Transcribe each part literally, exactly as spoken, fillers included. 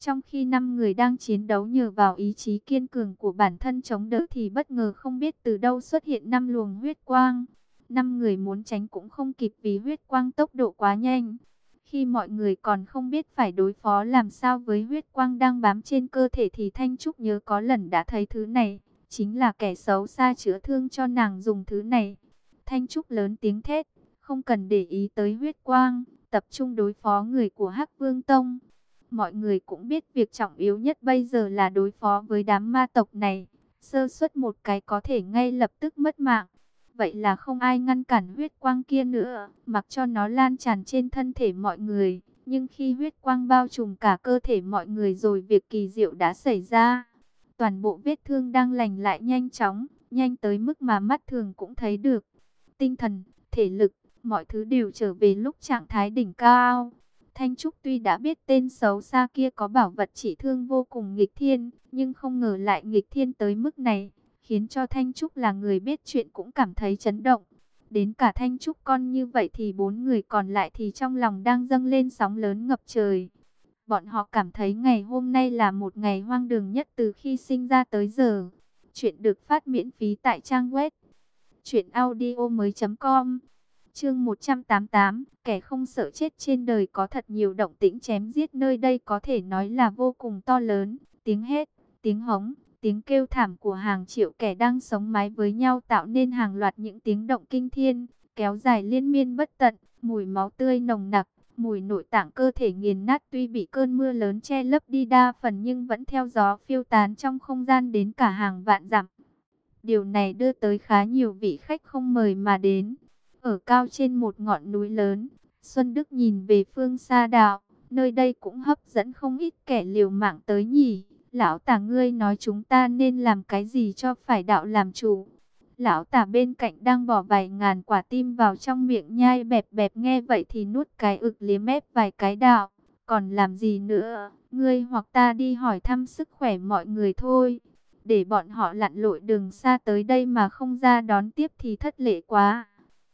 Trong khi năm người đang chiến đấu nhờ vào ý chí kiên cường của bản thân chống đỡ thì bất ngờ không biết từ đâu xuất hiện năm luồng huyết quang. Năm người muốn tránh cũng không kịp vì huyết quang tốc độ quá nhanh. Khi mọi người còn không biết phải đối phó làm sao với huyết quang đang bám trên cơ thể thì Thanh Trúc nhớ có lần đã thấy thứ này. Chính là kẻ xấu xa chữa thương cho nàng dùng thứ này. Thanh Trúc lớn tiếng thét, không cần để ý tới huyết quang, tập trung đối phó người của Hắc Vương Tông. Mọi người cũng biết việc trọng yếu nhất bây giờ là đối phó với đám ma tộc này. Sơ suất một cái có thể ngay lập tức mất mạng. Vậy là không ai ngăn cản huyết quang kia nữa, mặc cho nó lan tràn trên thân thể mọi người. Nhưng khi huyết quang bao trùm cả cơ thể mọi người rồi việc kỳ diệu đã xảy ra. Toàn bộ vết thương đang lành lại nhanh chóng, nhanh tới mức mà mắt thường cũng thấy được. Tinh thần, thể lực, mọi thứ đều trở về lúc trạng thái đỉnh cao. Thanh Trúc tuy đã biết tên xấu xa kia có bảo vật chỉ thương vô cùng nghịch thiên, nhưng không ngờ lại nghịch thiên tới mức này, khiến cho Thanh Trúc là người biết chuyện cũng cảm thấy chấn động. Đến cả Thanh Trúc con như vậy thì bốn người còn lại thì trong lòng đang dâng lên sóng lớn ngập trời. Bọn họ cảm thấy ngày hôm nay là một ngày hoang đường nhất từ khi sinh ra tới giờ. Chuyện được phát miễn phí tại trang web truyện audio mới com. Chương một trăm tám mươi tám, kẻ không sợ chết trên đời có thật nhiều động tĩnh chém giết nơi đây có thể nói là vô cùng to lớn. Tiếng hét, tiếng hống, tiếng kêu thảm của hàng triệu kẻ đang sống mái với nhau tạo nên hàng loạt những tiếng động kinh thiên, kéo dài liên miên bất tận, mùi máu tươi nồng nặc, mùi nội tạng cơ thể nghiền nát tuy bị cơn mưa lớn che lấp đi đa phần nhưng vẫn theo gió phiêu tán trong không gian đến cả hàng vạn dặm. Điều này đưa tới khá nhiều vị khách không mời mà đến. Ở cao trên một ngọn núi lớn, Xuân Đức nhìn về phương xa đạo, nơi đây cũng hấp dẫn không ít kẻ liều mạng tới nhỉ. Lão tả ngươi nói chúng ta nên làm cái gì cho phải đạo làm chủ. Lão tả bên cạnh đang bỏ vài ngàn quả tim vào trong miệng nhai bẹp bẹp, nghe vậy thì nuốt cái ực liếm ép vài cái đạo. Còn làm gì nữa, ngươi hoặc ta đi hỏi thăm sức khỏe mọi người thôi. Để bọn họ lặn lội đường xa tới đây mà không ra đón tiếp thì thất lễ quá.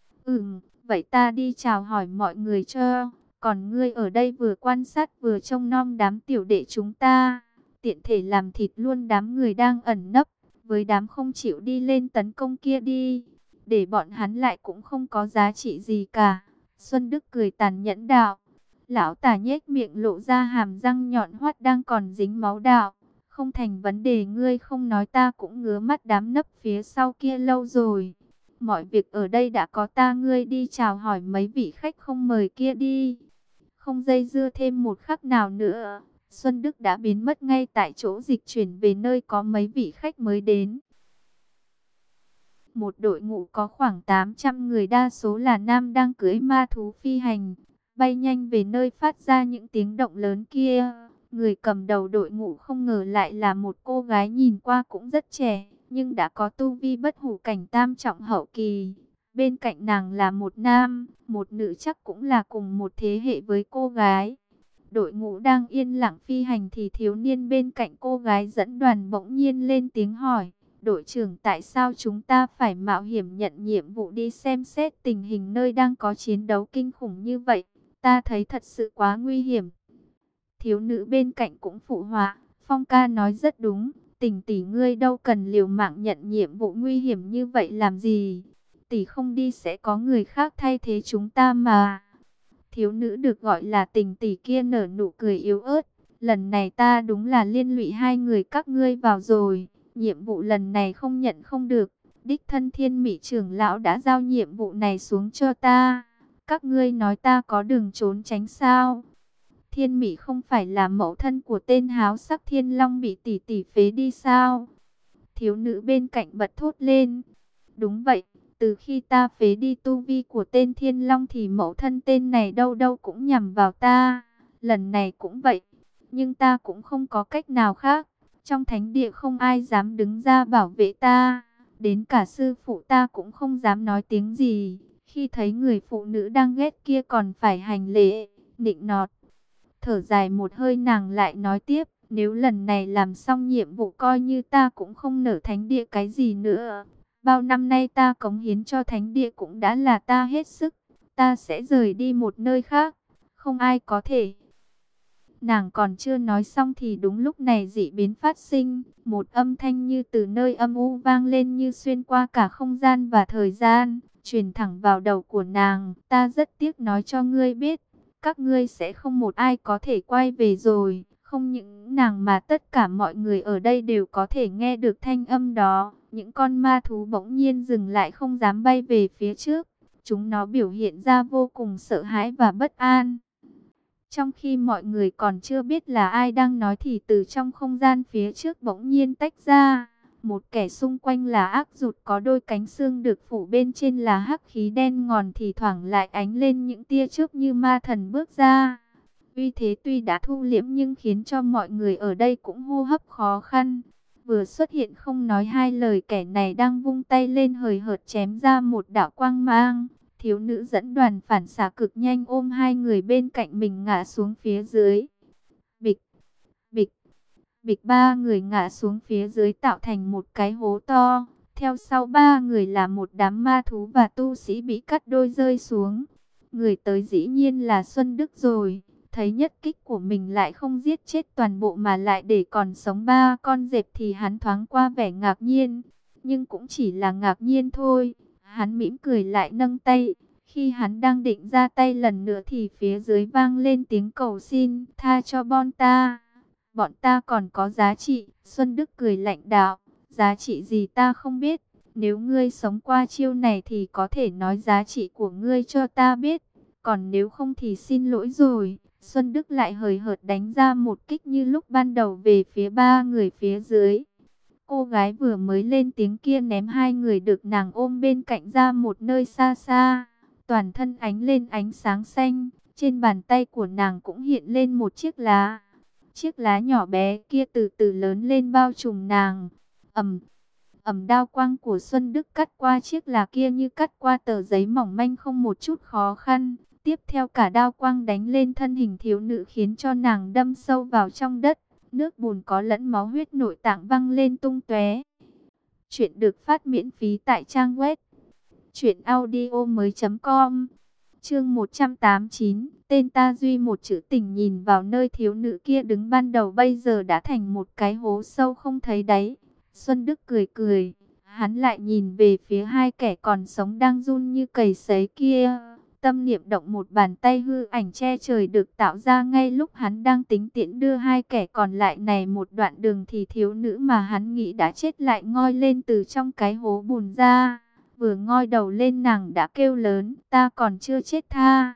Ừm, vậy ta đi chào hỏi mọi người cho. Còn ngươi ở đây vừa quan sát vừa trông nom đám tiểu đệ chúng ta. Tiện thể làm thịt luôn đám người đang ẩn nấp. Với đám không chịu đi lên tấn công kia đi. Để bọn hắn lại cũng không có giá trị gì cả. Xuân Đức cười tàn nhẫn đạo. Lão tả nhếch miệng lộ ra hàm răng nhọn hoắt đang còn dính máu đạo. Không thành vấn đề, ngươi không nói ta cũng ngứa mắt đám nấp phía sau kia lâu rồi. Mọi việc ở đây đã có ta, ngươi đi chào hỏi mấy vị khách không mời kia đi. Không dây dưa thêm một khắc nào nữa, Xuân Đức đã biến mất ngay tại chỗ, dịch chuyển về nơi có mấy vị khách mới đến. Một đội ngũ có khoảng tám trăm người, đa số là nam, đang cưỡi ma thú phi hành, bay nhanh về nơi phát ra những tiếng động lớn kia. Người cầm đầu đội ngũ không ngờ lại là một cô gái nhìn qua cũng rất trẻ, nhưng đã có tu vi bất hủ cảnh tam trọng hậu kỳ. Bên cạnh nàng là một nam, một nữ, chắc cũng là cùng một thế hệ với cô gái. Đội ngũ đang yên lặng phi hành thì thiếu niên bên cạnh cô gái dẫn đoàn bỗng nhiên lên tiếng hỏi. Đội trưởng, tại sao chúng ta phải mạo hiểm nhận nhiệm vụ đi xem xét tình hình nơi đang có chiến đấu kinh khủng như vậy? Ta thấy thật sự quá nguy hiểm. Thiếu nữ bên cạnh cũng phụ họa, Phong ca nói rất đúng, Tình tỷ ngươi đâu cần liều mạng nhận nhiệm vụ nguy hiểm như vậy làm gì? Tỷ không đi sẽ có người khác thay thế chúng ta mà. Thiếu nữ được gọi là Tình tỷ kia nở nụ cười yếu ớt, lần này ta đúng là liên lụy hai người các ngươi vào rồi, nhiệm vụ lần này không nhận không được. Đích thân Thiên Mị trưởng lão đã giao nhiệm vụ này xuống cho ta. Các ngươi nói ta có đường trốn tránh sao? Thiên Mị không phải là mẫu thân của tên háo sắc Thiên Long bị tỷ tỷ phế đi sao? Thiếu nữ bên cạnh bật thốt lên. Đúng vậy, từ khi ta phế đi tu vi của tên Thiên Long thì mẫu thân tên này đâu đâu cũng nhằm vào ta. Lần này cũng vậy, nhưng ta cũng không có cách nào khác. Trong thánh địa không ai dám đứng ra bảo vệ ta. Đến cả sư phụ ta cũng không dám nói tiếng gì. Khi thấy người phụ nữ đang ghét kia còn phải hành lễ, nịnh nọt. Thở dài một hơi nàng lại nói tiếp, nếu lần này làm xong nhiệm vụ coi như ta cũng không nở thánh địa cái gì nữa. Bao năm nay ta cống hiến cho thánh địa cũng đã là ta hết sức. Ta sẽ rời đi một nơi khác, không ai có thể Nàng còn chưa nói xong thì đúng lúc này dị biến phát sinh, một âm thanh như từ nơi âm u vang lên như xuyên qua cả không gian và thời gian, truyền thẳng vào đầu của nàng. Ta rất tiếc nói cho ngươi biết, các ngươi sẽ không một ai có thể quay về rồi. Không những nàng mà tất cả mọi người ở đây đều có thể nghe được thanh âm đó. Những con ma thú bỗng nhiên dừng lại, không dám bay về phía trước. Chúng nó biểu hiện ra vô cùng sợ hãi và bất an. Trong khi mọi người còn chưa biết là ai đang nói thì từ trong không gian phía trước bỗng nhiên tách ra. Một kẻ xung quanh là ác rụt, có đôi cánh xương được phủ bên trên là hắc khí đen ngòm, thì thoảng lại ánh lên những tia chớp như ma thần bước ra. Uy thế tuy đã thu liễm nhưng khiến cho mọi người ở đây cũng hô hấp khó khăn. Vừa xuất hiện không nói hai lời, kẻ này đang vung tay lên hời hợt chém ra một đạo quang mang. Thiếu nữ dẫn đoàn phản xạ cực nhanh ôm hai người bên cạnh mình ngã xuống phía dưới. Bịch, bịch, bịch, ba người ngã xuống phía dưới tạo thành một cái hố to. Theo sau ba người là một đám ma thú và tu sĩ bị cắt đôi rơi xuống. Người tới dĩ nhiên là Xuân Đức rồi. Thấy nhất kích của mình lại không giết chết toàn bộ mà lại để còn sống ba con dẹp thì hắn thoáng qua vẻ ngạc nhiên. Nhưng cũng chỉ là ngạc nhiên thôi. Hắn mỉm cười lại nâng tay. Khi hắn đang định ra tay lần nữa thì phía dưới vang lên tiếng cầu xin. Tha cho bọn ta. Bọn ta còn có giá trị. Xuân Đức cười lạnh đạo. Giá trị gì ta không biết. Nếu ngươi sống qua chiêu này thì có thể nói giá trị của ngươi cho ta biết. Còn nếu không thì xin lỗi rồi. Xuân Đức lại hời hợt đánh ra một kích như lúc ban đầu về phía ba người phía dưới. Cô gái vừa mới lên tiếng kia ném hai người được nàng ôm bên cạnh ra một nơi xa xa. Toàn thân ánh lên ánh sáng xanh. Trên bàn tay của nàng cũng hiện lên một chiếc lá. Chiếc lá nhỏ bé kia từ từ lớn lên bao trùm nàng. Ầm, ầm, đao quang của Xuân Đức cắt qua chiếc lá kia như cắt qua tờ giấy mỏng manh không một chút khó khăn. Tiếp theo cả đao quang đánh lên thân hình thiếu nữ khiến cho nàng đâm sâu vào trong đất. Nước bùn có lẫn máu huyết nội tạng văng lên tung tóe. Chuyện được phát miễn phí tại trang web truyện audio mới chấm com. Chương một trăm tám mươi chín, tên ta duy một chữ tình. Nhìn vào nơi thiếu nữ kia đứng ban đầu bây giờ đã thành một cái hố sâu không thấy đáy. Xuân Đức cười cười, hắn lại nhìn về phía hai kẻ còn sống đang run như cầy sấy kia. Tâm niệm động, một bàn tay hư ảnh che trời được tạo ra ngay lúc hắn đang tính tiễn đưa hai kẻ còn lại này một đoạn đường thì thiếu nữ mà hắn nghĩ đã chết lại ngoi lên từ trong cái hố bùn ra. Vừa ngoi đầu lên nàng đã kêu lớn, ta còn chưa chết, tha,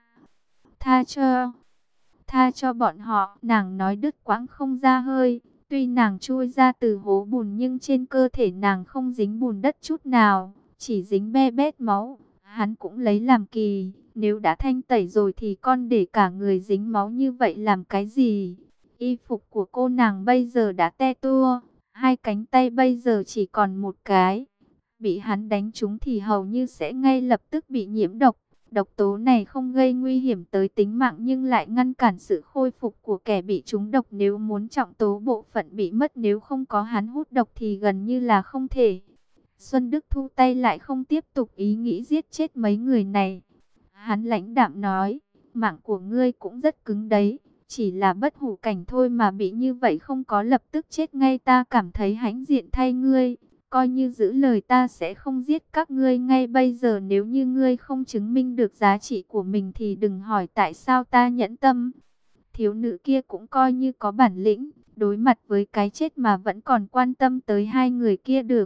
tha cho, tha cho bọn họ. Nàng nói đứt quãng không ra hơi, tuy nàng chui ra từ hố bùn nhưng trên cơ thể nàng không dính bùn đất chút nào, chỉ dính be bét máu. Hắn cũng lấy làm kỳ, nếu đã thanh tẩy rồi thì con để cả người dính máu như vậy làm cái gì? Y phục của cô nàng bây giờ đã te tua, hai cánh tay bây giờ chỉ còn một cái. Bị hắn đánh trúng thì hầu như sẽ ngay lập tức bị nhiễm độc. Độc tố này không gây nguy hiểm tới tính mạng nhưng lại ngăn cản sự khôi phục của kẻ bị trúng độc. Nếu muốn trọng tố bộ phận bị mất, nếu không có hắn hút độc thì gần như là không thể. Xuân Đức thu tay lại, không tiếp tục ý nghĩ giết chết mấy người này. Hắn lãnh đạm nói, mạng của ngươi cũng rất cứng đấy, chỉ là bất hủ cảnh thôi mà bị như vậy không có lập tức chết ngay, ta cảm thấy hãnh diện thay ngươi. Coi như giữ lời, ta sẽ không giết các ngươi ngay bây giờ. Nếu như ngươi không chứng minh được giá trị của mình thì đừng hỏi tại sao ta nhẫn tâm. Thiếu nữ kia cũng coi như có bản lĩnh, đối mặt với cái chết mà vẫn còn quan tâm tới hai người kia được.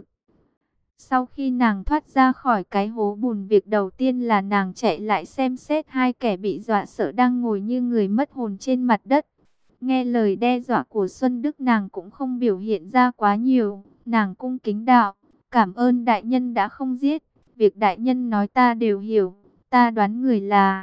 Sau khi nàng thoát ra khỏi cái hố bùn, việc đầu tiên là nàng chạy lại xem xét hai kẻ bị dọa sợ đang ngồi như người mất hồn trên mặt đất. Nghe lời đe dọa của Xuân Đức, nàng cũng không biểu hiện ra quá nhiều. Nàng cung kính đạo, cảm ơn đại nhân đã không giết. Việc đại nhân nói ta đều hiểu, ta đoán người là...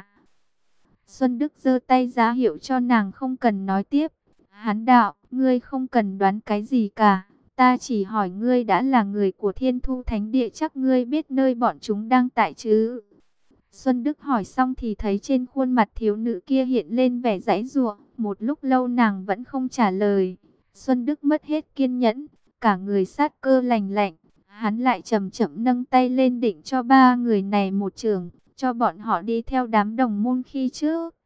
Xuân Đức giơ tay ra hiệu cho nàng không cần nói tiếp. Hắn đạo, ngươi không cần đoán cái gì cả. Ta chỉ hỏi ngươi đã là người của Thiên Thu Thánh Địa chắc ngươi biết nơi bọn chúng đang tại chứ? Xuân Đức hỏi xong thì thấy trên khuôn mặt thiếu nữ kia hiện lên vẻ giãy giụa. Một lúc lâu nàng vẫn không trả lời. Xuân Đức mất hết kiên nhẫn, cả người sát cơ lành lạnh. Hắn lại chậm chậm nâng tay lên định cho ba người này một chưởng, cho bọn họ đi theo đám đồng môn khi trước.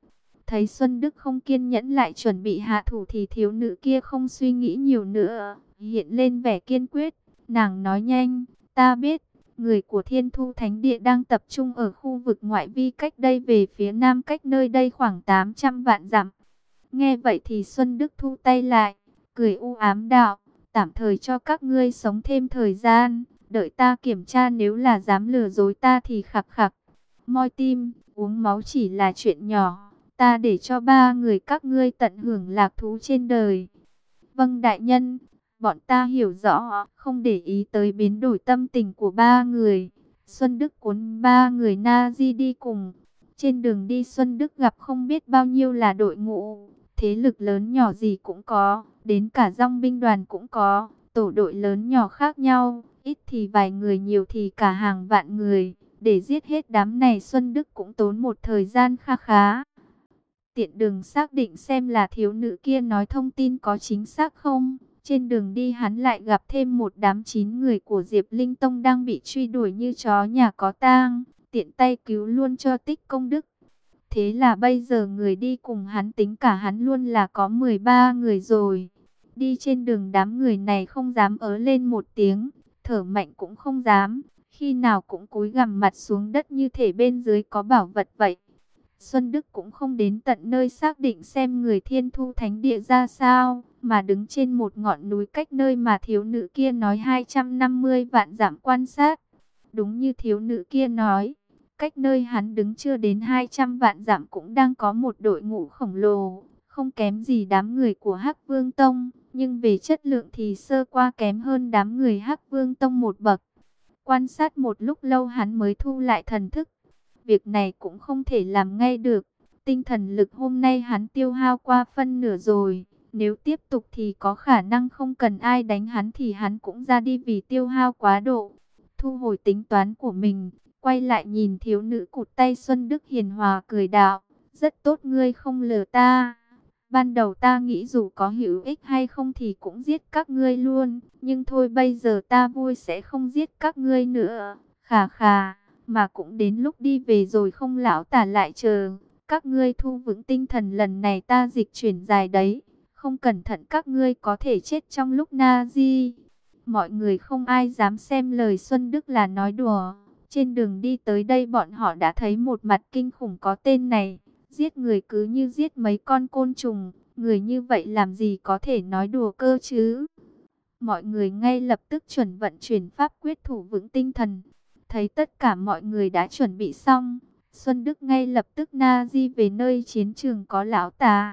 Thấy Xuân Đức không kiên nhẫn lại chuẩn bị hạ thủ thì thiếu nữ kia không suy nghĩ nhiều nữa, hiện lên vẻ kiên quyết. Nàng nói nhanh, ta biết, người của Thiên Thu Thánh Địa đang tập trung ở khu vực ngoại vi cách đây về phía nam cách nơi đây khoảng tám trăm vạn dặm. Nghe vậy thì Xuân Đức thu tay lại, cười u ám đạo, tạm thời cho các ngươi sống thêm thời gian, đợi ta kiểm tra nếu là dám lừa dối ta thì khặc khặc. Moi tim, uống máu chỉ là chuyện nhỏ, ta để cho ba người các ngươi tận hưởng lạc thú trên đời. Vâng đại nhân, bọn ta hiểu rõ, không để ý tới biến đổi tâm tình của ba người. Xuân Đức cuốn ba người Na-di đi cùng. Trên đường đi Xuân Đức gặp không biết bao nhiêu là đội ngũ, thế lực lớn nhỏ gì cũng có, đến cả dòng binh đoàn cũng có, tổ đội lớn nhỏ khác nhau, ít thì vài người nhiều thì cả hàng vạn người. Để giết hết đám này Xuân Đức cũng tốn một thời gian kha khá. Tiện đường xác định xem là thiếu nữ kia nói thông tin có chính xác không. Trên đường đi hắn lại gặp thêm một đám chín người của Diệp Linh Tông đang bị truy đuổi như chó nhà có tang. Tiện tay cứu luôn cho Tích Công Đức. Thế là bây giờ người đi cùng hắn tính cả hắn luôn là có mười ba người rồi. Đi trên đường đám người này không dám ớ lên một tiếng, thở mạnh cũng không dám. Khi nào cũng cúi gằm mặt xuống đất như thể bên dưới có bảo vật vậy. Xuân Đức cũng không đến tận nơi xác định xem người Thiên Thu Thánh Địa ra sao, mà đứng trên một ngọn núi cách nơi mà thiếu nữ kia nói hai trăm năm mươi vạn dặm quan sát. Đúng như thiếu nữ kia nói, cách nơi hắn đứng chưa đến hai trăm vạn dặm cũng đang có một đội ngũ khổng lồ, không kém gì đám người của Hắc Vương Tông, nhưng về chất lượng thì sơ qua kém hơn đám người Hắc Vương Tông một bậc. Quan sát một lúc lâu hắn mới thu lại thần thức. Việc này cũng không thể làm ngay được. Tinh thần lực hôm nay hắn tiêu hao qua phân nửa rồi. Nếu tiếp tục thì có khả năng không cần ai đánh hắn thì hắn cũng ra đi vì tiêu hao quá độ. Thu hồi tính toán của mình, quay lại nhìn thiếu nữ cụt tay Xuân Đức hiền hòa cười đạo. Rất tốt ngươi không lừa ta. Ban đầu ta nghĩ dù có hữu ích hay không thì cũng giết các ngươi luôn. Nhưng thôi bây giờ ta vui sẽ không giết các ngươi nữa. Khà khà, mà cũng đến lúc đi về rồi không lão tả lại chờ. Các ngươi thu vững tinh thần lần này ta dịch chuyển dài đấy. Không cẩn thận các ngươi có thể chết trong lúc Na-di. Mọi người không ai dám xem lời Xuân Đức là nói đùa. Trên đường đi tới đây bọn họ đã thấy một mặt kinh khủng có tên này. Giết người cứ như giết mấy con côn trùng, người như vậy làm gì có thể nói đùa cơ chứ. Mọi người ngay lập tức chuẩn vận chuyển pháp quyết thủ vững tinh thần. Thấy tất cả mọi người đã chuẩn bị xong, Xuân Đức ngay lập tức na-di về nơi chiến trường có lão tà.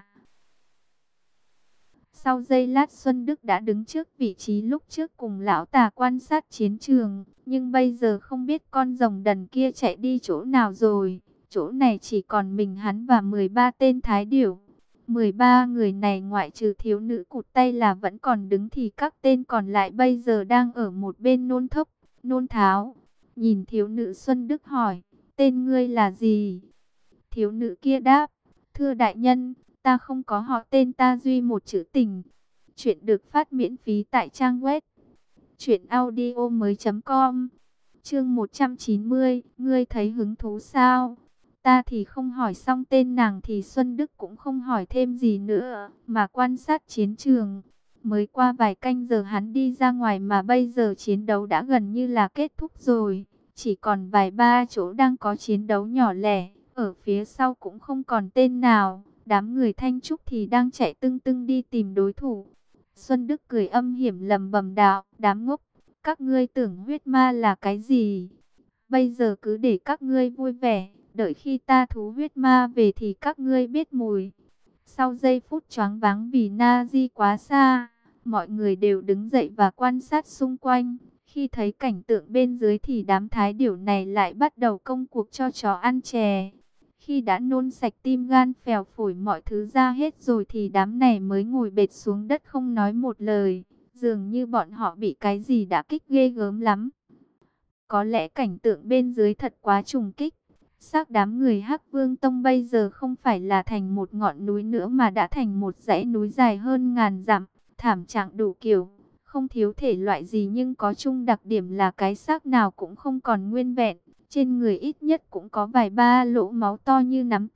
Sau giây lát Xuân Đức đã đứng trước vị trí lúc trước cùng lão tà quan sát chiến trường, nhưng bây giờ không biết con rồng đần kia chạy đi chỗ nào rồi. Chỗ này chỉ còn mình hắn và mười ba tên thái điểu. mười ba người này ngoại trừ thiếu nữ cụt tay là vẫn còn đứng thì các tên còn lại bây giờ đang ở một bên nôn thốc, nôn tháo. Nhìn thiếu nữ Xuân Đức hỏi, tên ngươi là gì? Thiếu nữ kia đáp, thưa đại nhân, ta không có họ tên ta duy một chữ tình. Chuyện được phát miễn phí tại trang web truyện audio mới chấm com. Chương một trăm chín mươi, ngươi thấy hứng thú sao? Ta thì không hỏi xong tên nàng thì Xuân Đức cũng không hỏi thêm gì nữa, mà quan sát chiến trường. Mới qua vài canh giờ hắn đi ra ngoài mà bây giờ chiến đấu đã gần như là kết thúc rồi. Chỉ còn vài ba chỗ đang có chiến đấu nhỏ lẻ, ở phía sau cũng không còn tên nào. Đám người Thanh Trúc thì đang chạy tưng tưng đi tìm đối thủ. Xuân Đức cười âm hiểm lầm bầm đạo, đám ngốc, các ngươi tưởng huyết ma là cái gì? Bây giờ cứ để các ngươi vui vẻ. Đợi khi ta thú huyết ma về thì các ngươi biết mùi. Sau giây phút choáng váng vì Na-di quá xa, mọi người đều đứng dậy và quan sát xung quanh. Khi thấy cảnh tượng bên dưới thì đám thái điểu này lại bắt đầu công cuộc cho chó ăn chè. Khi đã nôn sạch tim gan phèo phổi mọi thứ ra hết rồi thì đám này mới ngồi bệt xuống đất không nói một lời. Dường như bọn họ bị cái gì đã kích ghê gớm lắm. Có lẽ cảnh tượng bên dưới thật quá trùng kích. Xác đám người Hắc Vương Tông bây giờ không phải là thành một ngọn núi nữa mà đã thành một dãy núi dài hơn ngàn dặm, thảm trạng đủ kiểu, không thiếu thể loại gì nhưng có chung đặc điểm là cái xác nào cũng không còn nguyên vẹn, trên người ít nhất cũng có vài ba lỗ máu to như nắm tay,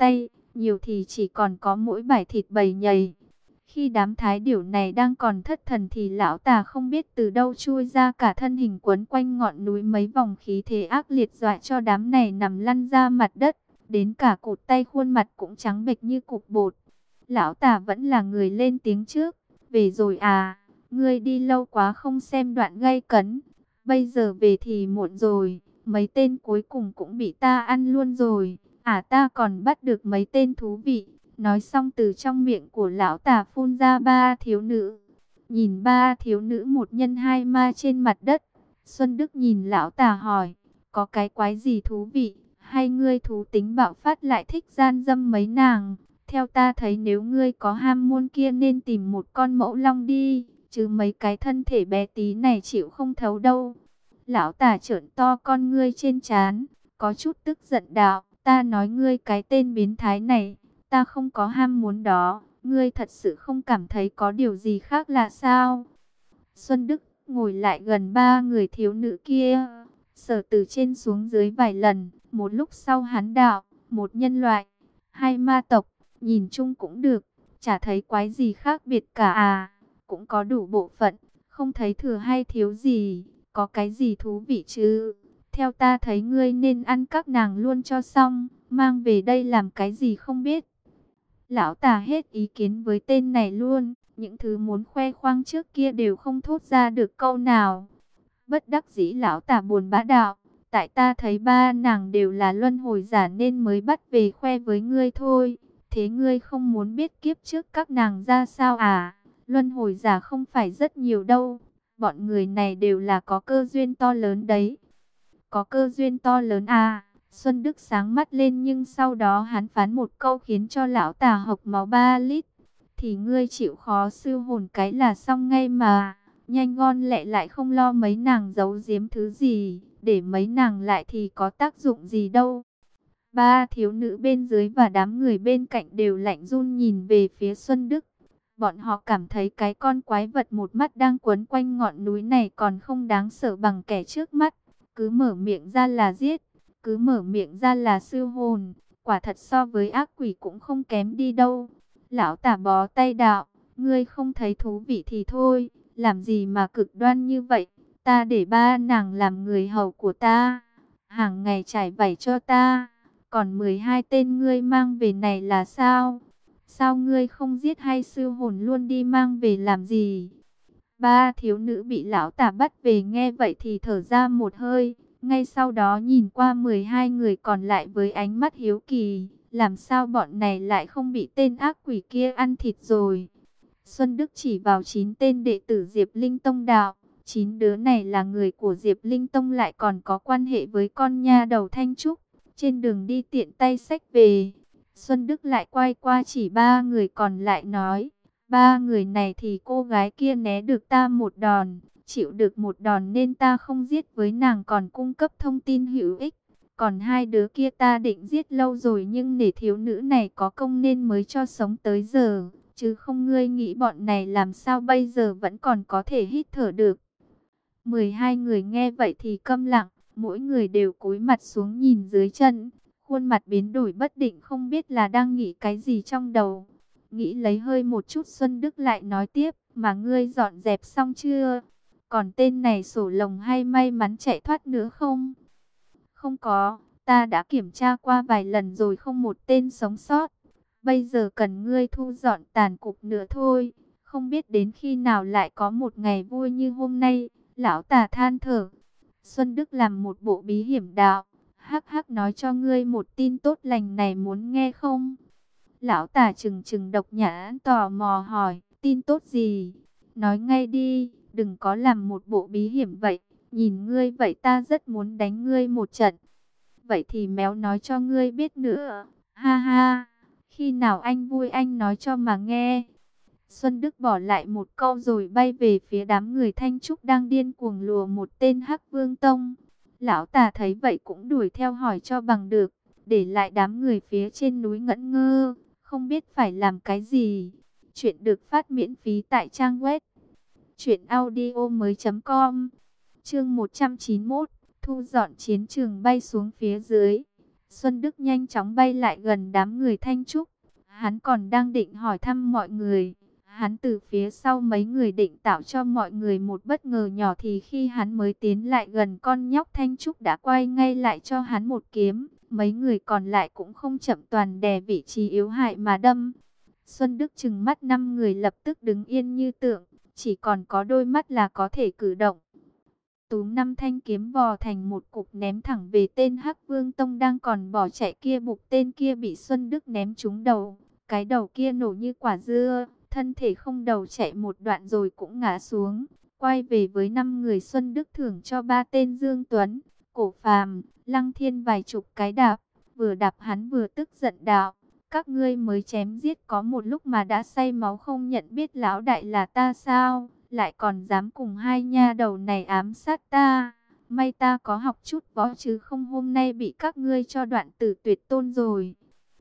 nhiều thì chỉ còn có mỗi bãi thịt bầy nhầy. Khi đám thái điểu này đang còn thất thần thì lão tà không biết từ đâu chui ra, cả thân hình quấn quanh ngọn núi mấy vòng, khí thế ác liệt dọa cho đám này nằm lăn ra mặt đất, đến cả cụt tay khuôn mặt cũng trắng bệch như cục bột. Lão tà vẫn là người lên tiếng trước, về rồi à, ngươi đi lâu quá không xem đoạn gay cấn, bây giờ về thì muộn rồi, mấy tên cuối cùng cũng bị ta ăn luôn rồi, à ta còn bắt được mấy tên thú vị. Nói xong từ trong miệng của lão tà phun ra ba thiếu nữ. Nhìn ba thiếu nữ một nhân hai ma trên mặt đất, Xuân Đức nhìn lão tà hỏi, có cái quái gì thú vị, hay ngươi thú tính bạo phát lại thích gian dâm mấy nàng? Theo ta thấy nếu ngươi có ham muốn kia nên tìm một con mẫu long đi, chứ mấy cái thân thể bé tí này chịu không thấu đâu. Lão tà trợn to con ngươi trên trán, có chút tức giận đạo, ta nói ngươi cái tên biến thái này, ta không có ham muốn đó, ngươi thật sự không cảm thấy có điều gì khác là sao? Xuân Đức ngồi lại gần ba người thiếu nữ kia, sờ từ trên xuống dưới vài lần, một lúc sau hắn đạo, một nhân loại, hai ma tộc, nhìn chung cũng được, chả thấy quái gì khác biệt cả à, cũng có đủ bộ phận, không thấy thừa hay thiếu gì, có cái gì thú vị chứ? Theo ta thấy ngươi nên ăn các nàng luôn cho xong, mang về đây làm cái gì không biết. Lão tà hết ý kiến với tên này luôn, những thứ muốn khoe khoang trước kia đều không thốt ra được câu nào. Bất đắc dĩ lão tà buồn bã đạo, tại ta thấy ba nàng đều là luân hồi giả nên mới bắt về khoe với ngươi thôi. Thế ngươi không muốn biết kiếp trước các nàng ra sao à? Luân hồi giả không phải rất nhiều đâu, bọn người này đều là có cơ duyên to lớn đấy. Có cơ duyên to lớn à? Xuân Đức sáng mắt lên nhưng sau đó hắn phán một câu khiến cho lão tà hộc máu ba lít. Thì ngươi chịu khó sư hồn cái là xong ngay mà. Nhanh ngon lẹ lại không lo mấy nàng giấu giếm thứ gì. Để mấy nàng lại thì có tác dụng gì đâu. Ba thiếu nữ bên dưới và đám người bên cạnh đều lạnh run nhìn về phía Xuân Đức. Bọn họ cảm thấy cái con quái vật một mắt đang quấn quanh ngọn núi này còn không đáng sợ bằng kẻ trước mắt. Cứ mở miệng ra là giết. Cứ mở miệng ra là siêu hồn, quả thật so với ác quỷ cũng không kém đi đâu. Lão tả bó tay đạo, ngươi không thấy thú vị thì thôi, làm gì mà cực đoan như vậy, ta để ba nàng làm người hầu của ta, hàng ngày trải vải cho ta, còn mười hai tên ngươi mang về này là sao? Sao ngươi không giết hay siêu hồn luôn đi mang về làm gì? Ba thiếu nữ bị lão tả bắt về nghe vậy thì thở ra một hơi. Ngay sau đó nhìn qua mười hai người còn lại với ánh mắt hiếu kỳ, làm sao bọn này lại không bị tên ác quỷ kia ăn thịt rồi. Xuân Đức chỉ vào chín tên đệ tử Diệp Linh Tông đạo, chín đứa này là người của Diệp Linh Tông lại còn có quan hệ với con nha đầu Thanh Trúc, trên đường đi tiện tay xách về. Xuân Đức lại quay qua chỉ ba người còn lại nói, ba người này thì cô gái kia né được ta một đòn. Chịu được một đòn nên ta không giết với nàng còn cung cấp thông tin hữu ích. Còn hai đứa kia ta định giết lâu rồi nhưng để thiếu nữ này có công nên mới cho sống tới giờ. Chứ không ngươi nghĩ bọn này làm sao bây giờ vẫn còn có thể hít thở được. mười hai người nghe vậy thì câm lặng, mỗi người đều cúi mặt xuống nhìn dưới chân. Khuôn mặt biến đổi bất định không biết là đang nghĩ cái gì trong đầu. Nghĩ lấy hơi một chút Xuân Đức lại nói tiếp, mà ngươi dọn dẹp xong chưa? Còn tên này sổ lồng hay may mắn chạy thoát nữa không? Không có, ta đã kiểm tra qua vài lần rồi không một tên sống sót. Bây giờ cần ngươi thu dọn tàn cục nữa thôi. Không biết đến khi nào lại có một ngày vui như hôm nay. Lão tà than thở. Xuân Đức làm một bộ bí hiểm đạo. Hắc hắc nói cho ngươi một tin tốt lành này muốn nghe không? Lão tà trừng trừng độc nhãn tò mò hỏi. Tin tốt gì? Nói ngay đi. Đừng có làm một bộ bí hiểm vậy. Nhìn ngươi vậy ta rất muốn đánh ngươi một trận. Vậy thì méo nói cho ngươi biết nữa. Ha ha. Khi nào anh vui anh nói cho mà nghe. Xuân Đức bỏ lại một câu rồi bay về phía đám người Thanh Trúc đang điên cuồng lùa một tên Hắc Vương Tông. Lão tà thấy vậy cũng đuổi theo hỏi cho bằng được. Để lại đám người phía trên núi ngẩn ngơ. Không biết phải làm cái gì. Chuyện được phát miễn phí tại trang web truyện audio mới chấm com. Chương một trăm chín mươi mốt, thu dọn chiến trường bay xuống phía dưới. Xuân Đức nhanh chóng bay lại gần đám người Thanh Trúc. Hắn còn đang định hỏi thăm mọi người. Hắn từ phía sau mấy người định tạo cho mọi người một bất ngờ nhỏ, thì khi hắn mới tiến lại gần, con nhóc Thanh Trúc đã quay ngay lại cho hắn một kiếm. Mấy người còn lại cũng không chậm, toàn đè vị trí yếu hại mà đâm. Xuân Đức trừng mắt, năm người lập tức đứng yên như tượng, chỉ còn có đôi mắt là có thể cử động. Túm năm thanh kiếm vò thành một cục ném thẳng về tên Hắc Vương Tông đang còn bỏ chạy kia. Bục tên kia bị Xuân Đức ném trúng đầu, cái đầu kia nổ như quả dưa, thân thể không đầu chạy một đoạn rồi cũng ngã xuống. Quay về với năm người, Xuân Đức thưởng cho ba tên Dương Tuấn, Cổ Phàm, Lăng Thiên vài chục cái đạp. Vừa đạp hắn vừa tức giận đạo: các ngươi mới chém giết có một lúc mà đã say máu, không nhận biết lão đại là ta sao? Lại còn dám cùng hai nha đầu này ám sát ta. May ta có học chút võ, chứ không hôm nay bị các ngươi cho đoạn tử tuyệt tôn rồi.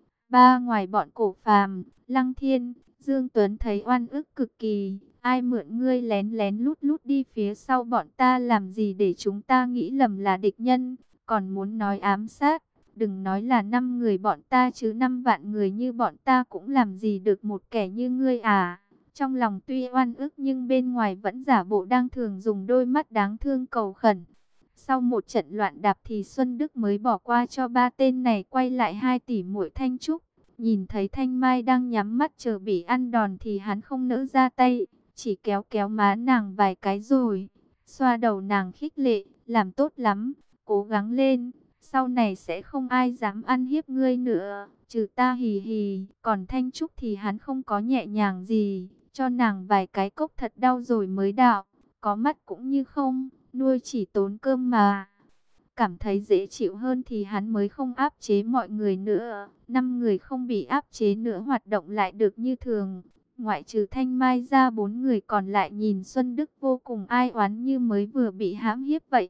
Ba ngoài bọn Cổ Phàm, Lăng Thiên, Dương Tuấn thấy oan ức cực kỳ. Ai mượn ngươi lén lén lút lút đi phía sau bọn ta làm gì để chúng ta nghĩ lầm là địch nhân, còn muốn nói ám sát. Đừng nói là năm người bọn ta, chứ năm vạn người như bọn ta cũng làm gì được một kẻ như ngươi à. Trong lòng tuy oan ức nhưng bên ngoài vẫn giả bộ đang thường dùng đôi mắt đáng thương cầu khẩn. Sau một trận loạn đạp thì Xuân Đức mới bỏ qua cho ba tên này, quay lại hai tỷ muội Thanh Trúc. Nhìn thấy Thanh Mai đang nhắm mắt chờ bị ăn đòn thì hắn không nỡ ra tay, chỉ kéo kéo má nàng vài cái rồi xoa đầu nàng khích lệ: làm tốt lắm, cố gắng lên, sau này sẽ không ai dám ăn hiếp ngươi nữa, trừ ta, hì hì. Còn Thanh Trúc thì hắn không có nhẹ nhàng gì, cho nàng vài cái cốc thật đau rồi mới đạo: có mắt cũng như không, nuôi chỉ tốn cơm mà. Cảm thấy dễ chịu hơn thì hắn mới không áp chế mọi người nữa. Năm người không bị áp chế nữa, hoạt động lại được như thường. Ngoại trừ Thanh Mai ra, bốn người còn lại nhìn Xuân Đức vô cùng ai oán, như mới vừa bị hãm hiếp vậy.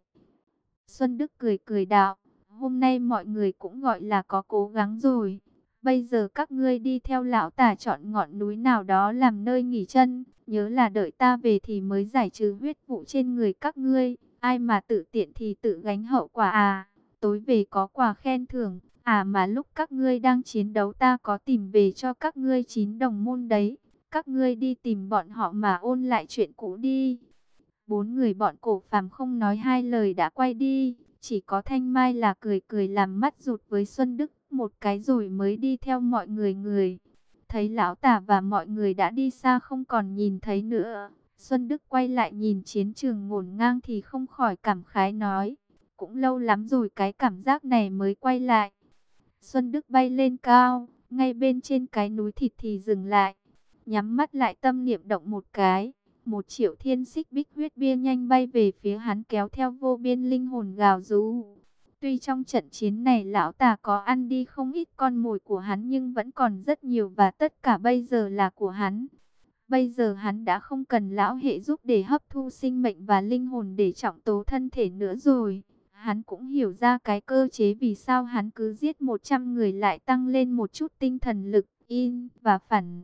Xuân Đức cười cười đạo: hôm nay mọi người cũng gọi là có cố gắng rồi. Bây giờ các ngươi đi theo lão tả chọn ngọn núi nào đó làm nơi nghỉ chân. Nhớ là đợi ta về thì mới giải trừ huyết vụ trên người các ngươi. Ai mà tự tiện thì tự gánh hậu quả à. Tối về có quà khen thưởng. À mà lúc các ngươi đang chiến đấu ta có tìm về cho các ngươi chín đồng môn đấy. Các ngươi đi tìm bọn họ mà ôn lại chuyện cũ đi. Bốn người bọn Cổ Phàm không nói hai lời đã quay đi. Chỉ có Thanh Mai là cười cười làm mắt rụt với Xuân Đức một cái rồi mới đi theo mọi người người. Thấy lão tả và mọi người đã đi xa không còn nhìn thấy nữa, Xuân Đức quay lại nhìn chiến trường ngổn ngang thì không khỏi cảm khái nói: cũng lâu lắm rồi cái cảm giác này mới quay lại. Xuân Đức bay lên cao, ngay bên trên cái núi thịt thì dừng lại, nhắm mắt lại tâm niệm động một cái. Một triệu thiên xích bích huyết bia nhanh bay về phía hắn, kéo theo vô biên linh hồn gào rú. Tuy trong trận chiến này lão tà có ăn đi không ít con mồi của hắn, nhưng vẫn còn rất nhiều và tất cả bây giờ là của hắn. Bây giờ hắn đã không cần lão hệ giúp để hấp thu sinh mệnh và linh hồn để trọng tố thân thể nữa rồi. Hắn cũng hiểu ra cái cơ chế vì sao hắn cứ giết một trăm người lại tăng lên một chút tinh thần lực, in và phản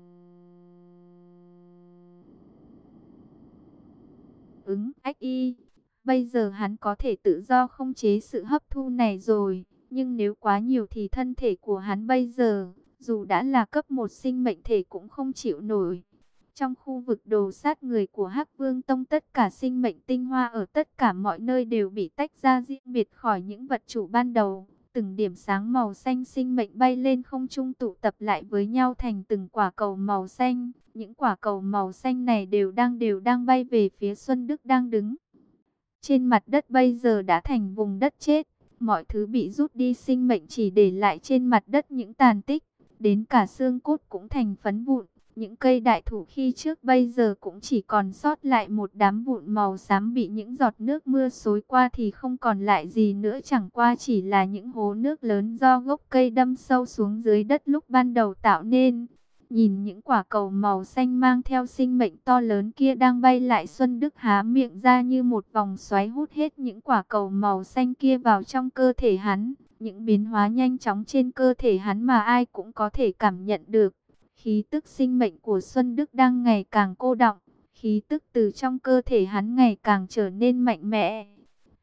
ứng ách y. Bây giờ hắn có thể tự do không chế sự hấp thu này rồi, nhưng nếu quá nhiều thì thân thể của hắn bây giờ, dù đã là cấp một sinh mệnh thể cũng không chịu nổi. Trong khu vực đồ sát người của Hắc Vương Tông, tất cả sinh mệnh tinh hoa ở tất cả mọi nơi đều bị tách ra riêng biệt khỏi những vật chủ ban đầu. Từng điểm sáng màu xanh sinh mệnh bay lên không trung, tụ tập lại với nhau thành từng quả cầu màu xanh. Những quả cầu màu xanh này đều đang đều đang bay về phía Xuân Đức đang đứng. Trên mặt đất bây giờ đã thành vùng đất chết. Mọi thứ bị rút đi, sinh mệnh chỉ để lại trên mặt đất những tàn tích. Đến cả xương cốt cũng thành phấn vụn. Những cây đại thụ khi trước bây giờ cũng chỉ còn sót lại một đám vụn màu xám, bị những giọt nước mưa xối qua thì không còn lại gì nữa, chẳng qua chỉ là những hố nước lớn do gốc cây đâm sâu xuống dưới đất lúc ban đầu tạo nên. Nhìn những quả cầu màu xanh mang theo sinh mệnh to lớn kia đang bay lại, Xuân Đức há miệng ra như một vòng xoáy hút hết những quả cầu màu xanh kia vào trong cơ thể hắn. Những biến hóa nhanh chóng trên cơ thể hắn mà ai cũng có thể cảm nhận được. Khí tức sinh mệnh của Xuân Đức đang ngày càng cô đọng, khí tức từ trong cơ thể hắn ngày càng trở nên mạnh mẽ.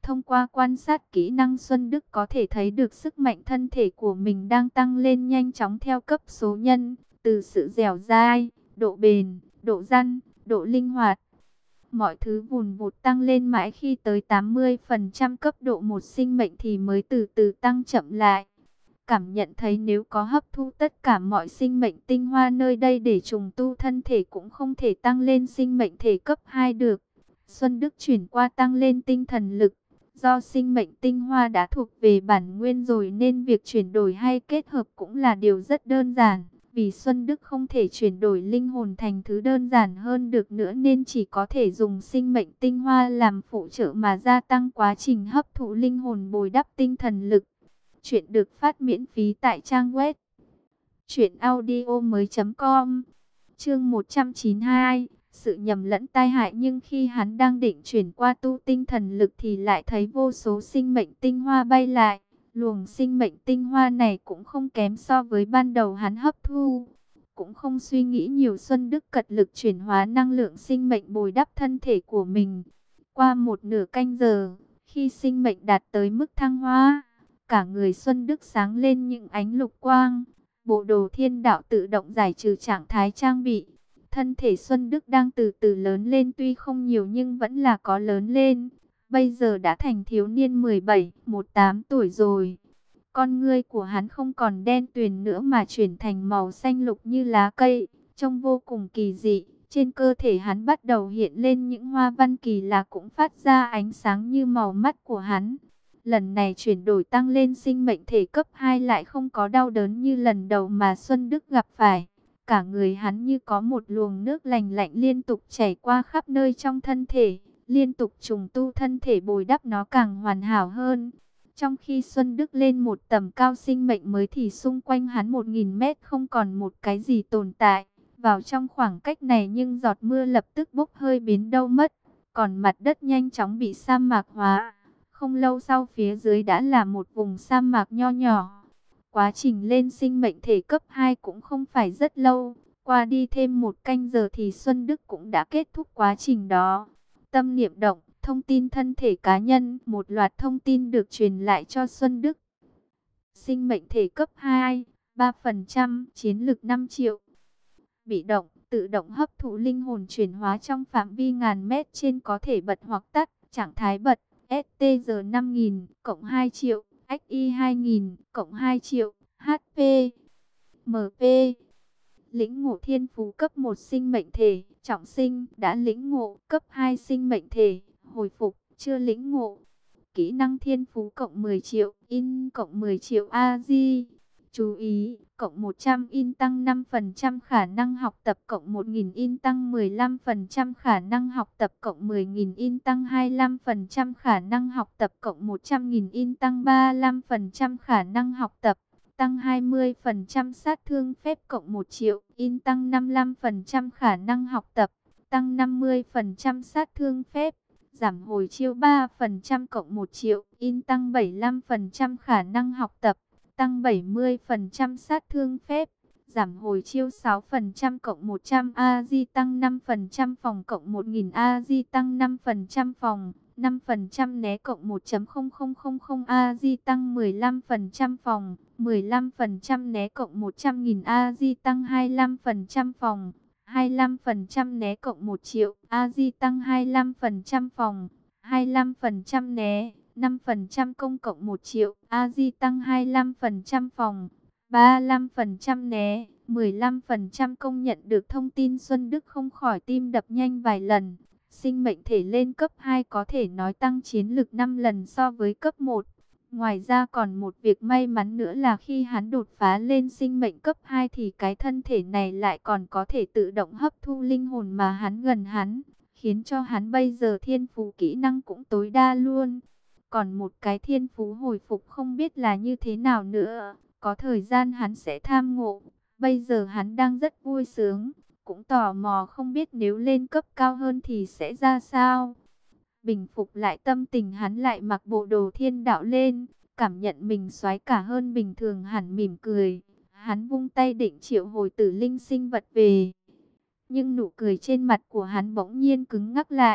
Thông qua quan sát kỹ năng, Xuân Đức có thể thấy được sức mạnh thân thể của mình đang tăng lên nhanh chóng theo cấp số nhân, từ sự dẻo dai, độ bền, độ răn, độ linh hoạt. Mọi thứ vùn vụt tăng lên mãi khi tới tám mươi phần trăm cấp độ một sinh mệnh thì mới từ từ tăng chậm lại. Cảm nhận thấy nếu có hấp thu tất cả mọi sinh mệnh tinh hoa nơi đây để trùng tu thân thể cũng không thể tăng lên sinh mệnh thể cấp hai được. Xuân Đức chuyển qua tăng lên tinh thần lực. Do sinh mệnh tinh hoa đã thuộc về bản nguyên rồi nên việc chuyển đổi hay kết hợp cũng là điều rất đơn giản. Vì Xuân Đức không thể chuyển đổi linh hồn thành thứ đơn giản hơn được nữa nên chỉ có thể dùng sinh mệnh tinh hoa làm phụ trợ mà gia tăng quá trình hấp thụ linh hồn, bồi đắp tinh thần lực. Chuyện được phát miễn phí tại trang web truyện audio mới chấm com. Chương một trăm chín mươi hai, sự nhầm lẫn tai hại. Nhưng khi hắn đang định chuyển qua tu tinh thần lực thì lại thấy vô số sinh mệnh tinh hoa bay lại. Luồng sinh mệnh tinh hoa này cũng không kém so với ban đầu hắn hấp thu. Cũng không suy nghĩ nhiều, Xuân Đức cật lực chuyển hóa năng lượng sinh mệnh bồi đắp thân thể của mình. Qua một nửa canh giờ, khi sinh mệnh đạt tới mức thăng hoa, cả người Xuân Đức sáng lên những ánh lục quang. Bộ đồ thiên đạo tự động giải trừ trạng thái trang bị. Thân thể Xuân Đức đang từ từ lớn lên, tuy không nhiều nhưng vẫn là có lớn lên. Bây giờ đã thành thiếu niên mười bảy, mười tám tuổi rồi. Con ngươi của hắn không còn đen tuyền nữa mà chuyển thành màu xanh lục như lá cây, trông vô cùng kỳ dị. Trên cơ thể hắn bắt đầu hiện lên những hoa văn kỳ lạ cũng phát ra ánh sáng như màu mắt của hắn. Lần này chuyển đổi tăng lên sinh mệnh thể cấp hai lại không có đau đớn như lần đầu mà Xuân Đức gặp phải. Cả người hắn như có một luồng nước lành lạnh liên tục chảy qua khắp nơi trong thân thể, liên tục trùng tu thân thể, bồi đắp nó càng hoàn hảo hơn. Trong khi Xuân Đức lên một tầm cao sinh mệnh mới thì xung quanh hắn một nghìn mét không còn một cái gì tồn tại. Vào trong khoảng cách này nhưng giọt mưa lập tức bốc hơi biến đâu mất, còn mặt đất nhanh chóng bị sa mạc hóa. Không lâu sau phía dưới đã là một vùng sa mạc nho nhỏ. Quá trình lên sinh mệnh thể cấp hai cũng không phải rất lâu. Qua đi thêm một canh giờ thì Xuân Đức cũng đã kết thúc quá trình đó. Tâm niệm động, thông tin thân thể cá nhân, một loạt thông tin được truyền lại cho Xuân Đức. Sinh mệnh thể cấp hai, ba phần trăm, chiến lực năm triệu. Bị động, tự động hấp thụ linh hồn chuyển hóa trong phạm vi ngàn mét trên, có thể bật hoặc tắt, trạng thái bật. ét tê giê năm nghìn, cộng hai triệu, ích i hai nghìn, cộng hai triệu, hát pê, em pê. Lĩnh ngộ thiên phú cấp một sinh mệnh thể, trọng sinh, đã lĩnh ngộ. Cấp hai sinh mệnh thể, hồi phục, chưa lĩnh ngộ. Kỹ năng thiên phú cộng mười triệu, in cộng mười triệu a giê. Chú ý, cộng một trăm in tăng năm phần trăm khả năng học tập, cộng một nghìn in tăng mười lăm phần trăm khả năng học tập, cộng mười nghìn in tăng hai mươi lăm phần trăm khả năng học tập, cộng một trăm nghìn in tăng ba mươi lăm phần trăm khả năng học tập, tăng hai mươi phần trăm sát thương phép, cộng một triệu in tăng năm mươi lăm phần trăm khả năng học tập, tăng năm mươi phần trăm sát thương phép. Giảm hồi chiêu ba phần trăm, cộng một triệu in tăng bảy mươi lăm phần trăm khả năng học tập, tăng bảy mươi phần trăm sát thương phép. Giảm hồi chiêu sáu phần trăm, cộng một trăm a giê tăng năm phần trăm phòng, cộng một nghìn a giê tăng năm phần trăm phòng. năm phần trăm né, cộng một phẩy không không không không a giê tăng mười lăm phần trăm phòng. mười lăm phần trăm né, cộng một trăm nghìn a giê tăng hai mươi lăm phần trăm phòng. hai mươi lăm phần trăm né, cộng một triệu a giê tăng hai mươi lăm phần trăm phòng. hai mươi lăm phần trăm né, năm phần trăm công, cộng một triệu a giê tăng hai mươi lăm phần trăm phòng. ba mươi lăm phần trăm né, mười lăm phần trăm công. Nhận được thông tin, Xuân Đức không khỏi tim đập nhanh vài lần. Sinh mệnh thể lên cấp hai có thể nói tăng chiến lực năm lần so với cấp một. Ngoài ra còn một việc may mắn nữa là khi hắn đột phá lên sinh mệnh cấp hai thì cái thân thể này lại còn có thể tự động hấp thu linh hồn mà hắn gần hắn, khiến cho hắn bây giờ thiên phú kỹ năng cũng tối đa luôn. Còn một cái thiên phú hồi phục không biết là như thế nào nữa, có thời gian hắn sẽ tham ngộ. Bây giờ hắn đang rất vui sướng, cũng tò mò không biết nếu lên cấp cao hơn thì sẽ ra sao. Bình phục lại tâm tình, hắn lại mặc bộ đồ thiên đạo lên, cảm nhận mình soái cả hơn bình thường hẳn, mỉm cười. Hắn vung tay định triệu hồi tử linh sinh vật về. Nhưng nụ cười trên mặt của hắn bỗng nhiên cứng ngắc lại.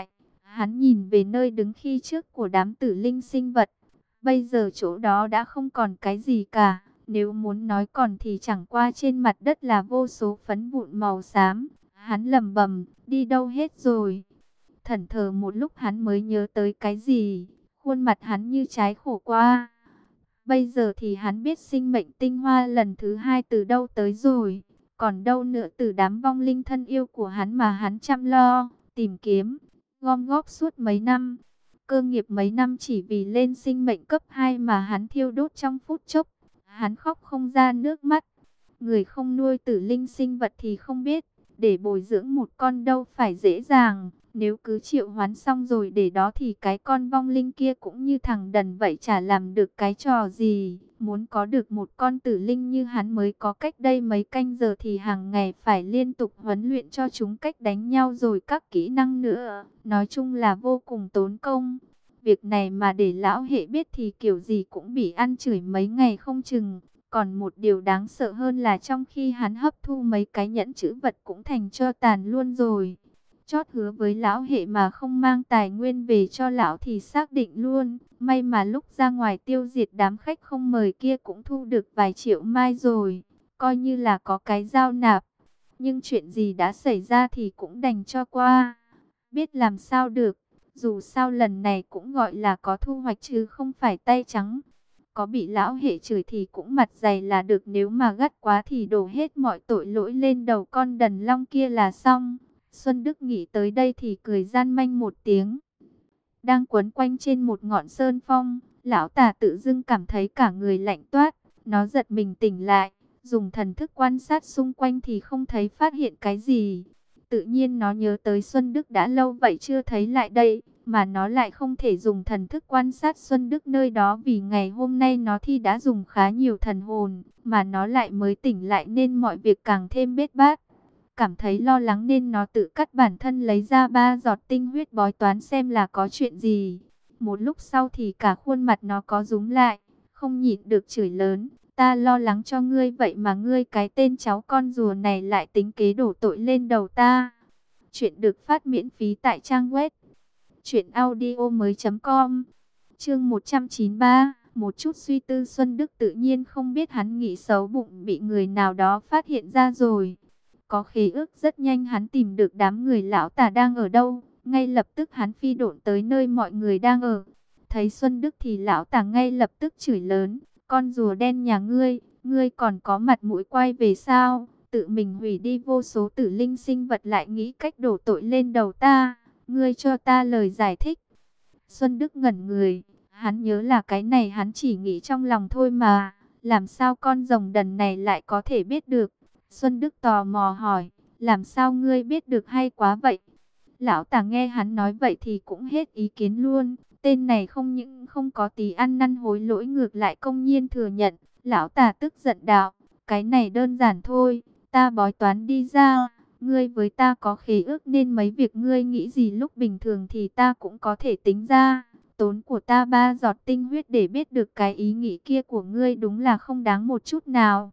Hắn nhìn về nơi đứng khi trước của đám tử linh sinh vật. Bây giờ chỗ đó đã không còn cái gì cả. Nếu muốn nói còn thì chẳng qua trên mặt đất là vô số phấn vụn màu xám. Hắn lẩm bẩm, đi đâu hết rồi? Thẫn thờ một lúc hắn mới nhớ tới cái gì. Khuôn mặt hắn như trái khổ qua. Bây giờ thì hắn biết sinh mệnh tinh hoa lần thứ hai từ đâu tới rồi. Còn đâu nữa từ đám vong linh thân yêu của hắn mà hắn chăm lo, tìm kiếm, gom góp suốt mấy năm. Cơ nghiệp mấy năm chỉ vì lên sinh mệnh cấp hai mà hắn thiêu đốt trong phút chốc. Hắn khóc không ra nước mắt. Người không nuôi tử linh sinh vật thì không biết, để bồi dưỡng một con đâu phải dễ dàng. Nếu cứ triệu hoán xong rồi để đó thì cái con vong linh kia cũng như thằng đần vậy, chả làm được cái trò gì. Muốn có được một con tử linh như hắn mới có cách đây mấy canh giờ thì hàng ngày phải liên tục huấn luyện cho chúng cách đánh nhau rồi các kỹ năng nữa. Nói chung là vô cùng tốn công. Việc này mà để lão hệ biết thì kiểu gì cũng bị ăn chửi mấy ngày không chừng. Còn một điều đáng sợ hơn là trong khi hắn hấp thu mấy cái nhẫn chữ vật cũng thành tro tàn luôn rồi. Chót hứa với lão hệ mà không mang tài nguyên về cho lão thì xác định luôn. May mà lúc ra ngoài tiêu diệt đám khách không mời kia cũng thu được vài triệu mai rồi. Coi như là có cái giao nạp. Nhưng chuyện gì đã xảy ra thì cũng đành cho qua. Biết làm sao được. Dù sao lần này cũng gọi là có thu hoạch chứ không phải tay trắng. Có bị lão hệ chửi thì cũng mặt dày là được, nếu mà gắt quá thì đổ hết mọi tội lỗi lên đầu con đần long kia là xong. Xuân Đức nghĩ tới đây thì cười gian manh một tiếng. Đang quấn quanh trên một ngọn sơn phong, lão tà tự dưng cảm thấy cả người lạnh toát. Nó giật mình tỉnh lại, dùng thần thức quan sát xung quanh thì không thấy phát hiện cái gì. Tự nhiên nó nhớ tới Xuân Đức đã lâu vậy chưa thấy lại đây, mà nó lại không thể dùng thần thức quan sát Xuân Đức nơi đó vì ngày hôm nay nó thì đã dùng khá nhiều thần hồn, mà nó lại mới tỉnh lại nên mọi việc càng thêm bết bát. Cảm thấy lo lắng nên nó tự cắt bản thân lấy ra ba giọt tinh huyết bói toán xem là có chuyện gì. Một lúc sau thì cả khuôn mặt nó có rúm lại, không nhịn được chửi lớn. Ta lo lắng cho ngươi vậy mà ngươi cái tên cháu con rùa này lại tính kế đổ tội lên đầu ta. Chuyện được phát miễn phí tại trang web truyện audio mới chấm com. Chương một trăm chín mươi ba. Một chút suy tư, Xuân Đức tự nhiên không biết hắn nghĩ xấu bụng bị người nào đó phát hiện ra rồi. Có khế ước rất nhanh hắn tìm được đám người lão tà đang ở đâu. Ngay lập tức hắn phi độn tới nơi mọi người đang ở. Thấy Xuân Đức thì lão tà ngay lập tức chửi lớn. Con rùa đen nhà ngươi, ngươi còn có mặt mũi quay về sao? Tự mình hủy đi vô số tử linh sinh vật lại nghĩ cách đổ tội lên đầu ta. Ngươi cho ta lời giải thích. Xuân Đức ngẩn người. Hắn nhớ là cái này hắn chỉ nghĩ trong lòng thôi mà. Làm sao con rồng đần này lại có thể biết được? Xuân Đức tò mò hỏi. Làm sao ngươi biết được hay quá vậy? Lão tà nghe hắn nói vậy thì cũng hết ý kiến luôn. Tên này không những không có tí ăn năn hối lỗi, ngược lại công nhiên thừa nhận. Lão tà tức giận đạo. Cái này đơn giản thôi. Ta bói toán đi ra. Ngươi với ta có khế ước nên mấy việc ngươi nghĩ gì lúc bình thường thì ta cũng có thể tính ra. Tốn của ta ba giọt tinh huyết để biết được cái ý nghĩ kia của ngươi đúng là không đáng một chút nào.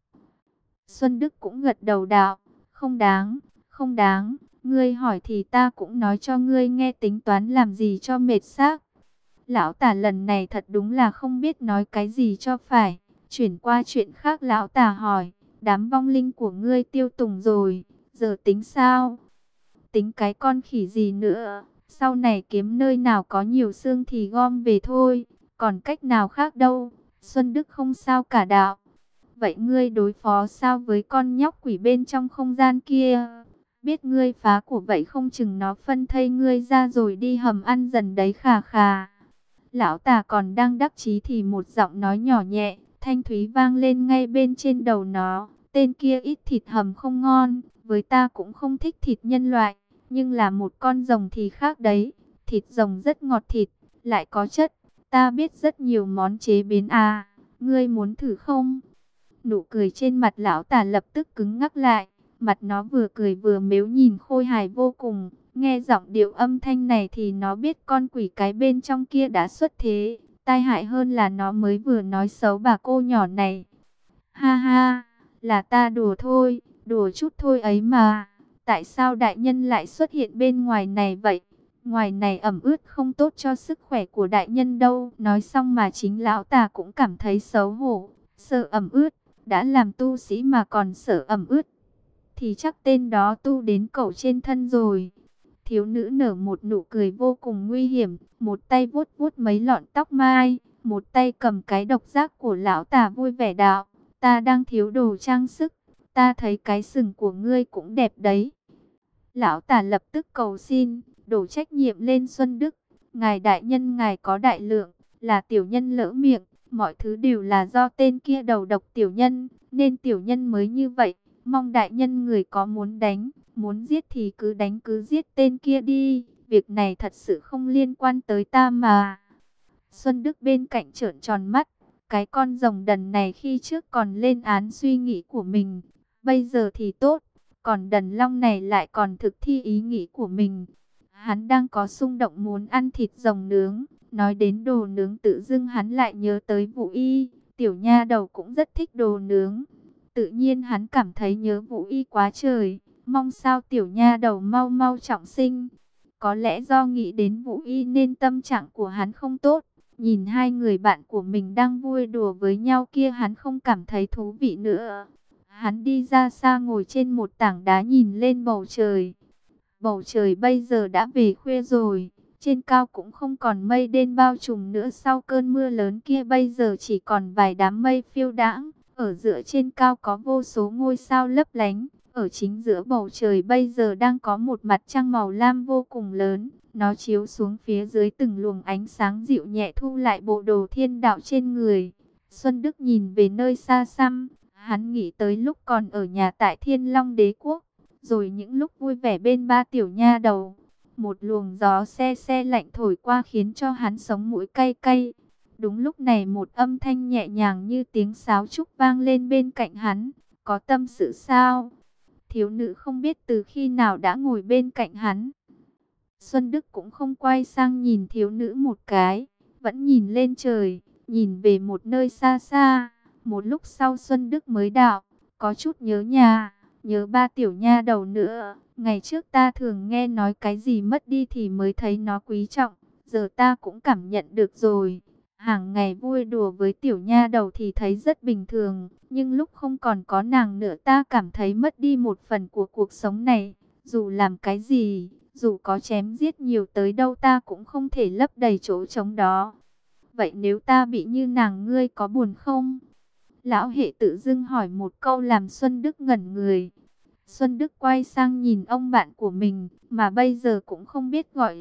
Xuân Đức cũng gật đầu đạo. Không đáng, không đáng. Ngươi hỏi thì ta cũng nói cho ngươi nghe, tính toán làm gì cho mệt xác. Lão tà lần này thật đúng là không biết nói cái gì cho phải. Chuyển qua chuyện khác, lão tà hỏi. Đám vong linh của ngươi tiêu tùng rồi, giờ tính sao? Tính cái con khỉ gì nữa? Sau này kiếm nơi nào có nhiều xương thì gom về thôi. Còn cách nào khác đâu. Xuân Đức không sao cả đạo. Vậy ngươi đối phó sao với con nhóc quỷ bên trong không gian kia? Biết ngươi phá của vậy không chừng nó phân thây ngươi ra rồi đi hầm ăn dần đấy khà khà. Lão tà còn đang đắc chí thì một giọng nói nhỏ nhẹ, thanh thúy vang lên ngay bên trên đầu nó. Tên kia ít thịt hầm không ngon, với ta cũng không thích thịt nhân loại. Nhưng là một con rồng thì khác đấy. Thịt rồng rất ngọt thịt, lại có chất. Ta biết rất nhiều món chế biến à. Ngươi muốn thử không? Nụ cười trên mặt lão tà lập tức cứng ngắc lại. Mặt nó vừa cười vừa mếu nhìn khôi hài vô cùng. Nghe giọng điệu âm thanh này thì nó biết con quỷ cái bên trong kia đã xuất thế. Tai hại hơn là nó mới vừa nói xấu bà cô nhỏ này. Ha ha, là ta đùa thôi, đùa chút thôi ấy mà. Tại sao đại nhân lại xuất hiện bên ngoài này vậy? Ngoài này ẩm ướt không tốt cho sức khỏe của đại nhân đâu. Nói xong mà chính lão tà cũng cảm thấy xấu hổ, sợ ẩm ướt. Đã làm tu sĩ mà còn sợ ẩm ướt, thì chắc tên đó tu đến cẩu trên thân rồi. Thiếu nữ nở một nụ cười vô cùng nguy hiểm, một tay vuốt vuốt mấy lọn tóc mai, một tay cầm cái độc giác của lão tà vui vẻ đạo: ta đang thiếu đồ trang sức, ta thấy cái sừng của ngươi cũng đẹp đấy. Lão tà lập tức cầu xin, đổ trách nhiệm lên Xuân Đức: ngài đại nhân ngài có đại lượng, là tiểu nhân lỡ miệng, mọi thứ đều là do tên kia đầu độc tiểu nhân, nên tiểu nhân mới như vậy. Mong đại nhân người có muốn đánh, muốn giết thì cứ đánh cứ giết tên kia đi, việc này thật sự không liên quan tới ta mà. Xuân Đức bên cạnh trợn tròn mắt, cái con rồng đần này khi trước còn lên án suy nghĩ của mình, bây giờ thì tốt, còn đần long này lại còn thực thi ý nghĩ của mình. Hắn đang có xung động muốn ăn thịt rồng nướng, nói đến đồ nướng tự dưng hắn lại nhớ tới Vũ Y, tiểu nha đầu cũng rất thích đồ nướng. Tự nhiên hắn cảm thấy nhớ Vũ Y quá trời, mong sao tiểu nha đầu mau mau trọng sinh. Có lẽ do nghĩ đến Vũ Y nên tâm trạng của hắn không tốt. Nhìn hai người bạn của mình đang vui đùa với nhau kia, hắn không cảm thấy thú vị nữa. Hắn đi ra xa ngồi trên một tảng đá nhìn lên bầu trời. Bầu trời bây giờ đã về khuya rồi, trên cao cũng không còn mây đen bao trùm nữa. Sau cơn mưa lớn kia bây giờ chỉ còn vài đám mây phiêu đãng. Ở giữa trên cao có vô số ngôi sao lấp lánh. Ở chính giữa bầu trời bây giờ đang có một mặt trăng màu lam vô cùng lớn. Nó chiếu xuống phía dưới từng luồng ánh sáng dịu nhẹ thu lại bộ đồ thiên đạo trên người. Xuân Đức nhìn về nơi xa xăm, hắn nghĩ tới lúc còn ở nhà tại Thiên Long Đế Quốc, rồi những lúc vui vẻ bên ba tiểu nha đầu. Một luồng gió se se lạnh thổi qua khiến cho hắn sống mũi cay cay. Đúng lúc này một âm thanh nhẹ nhàng như tiếng sáo trúc vang lên bên cạnh hắn. Có tâm sự sao? Thiếu nữ không biết từ khi nào đã ngồi bên cạnh hắn. Xuân Đức cũng không quay sang nhìn thiếu nữ một cái, vẫn nhìn lên trời, nhìn về một nơi xa xa. Một lúc sau Xuân Đức mới đạo: có chút nhớ nhà, nhớ ba tiểu nha đầu nữa. Ngày trước ta thường nghe nói cái gì mất đi thì mới thấy nó quý trọng, giờ ta cũng cảm nhận được rồi. Hàng ngày vui đùa với tiểu nha đầu thì thấy rất bình thường, nhưng lúc không còn có nàng nữa ta cảm thấy mất đi một phần của cuộc sống này. Dù làm cái gì, dù có chém giết nhiều tới đâu ta cũng không thể lấp đầy chỗ trống đó. Vậy nếu ta bị như nàng ngươi có buồn không? Lão hệ tự dưng hỏi một câu làm Xuân Đức ngẩn người. Xuân Đức quay sang nhìn ông bạn của mình, mà bây giờ cũng không biết gọi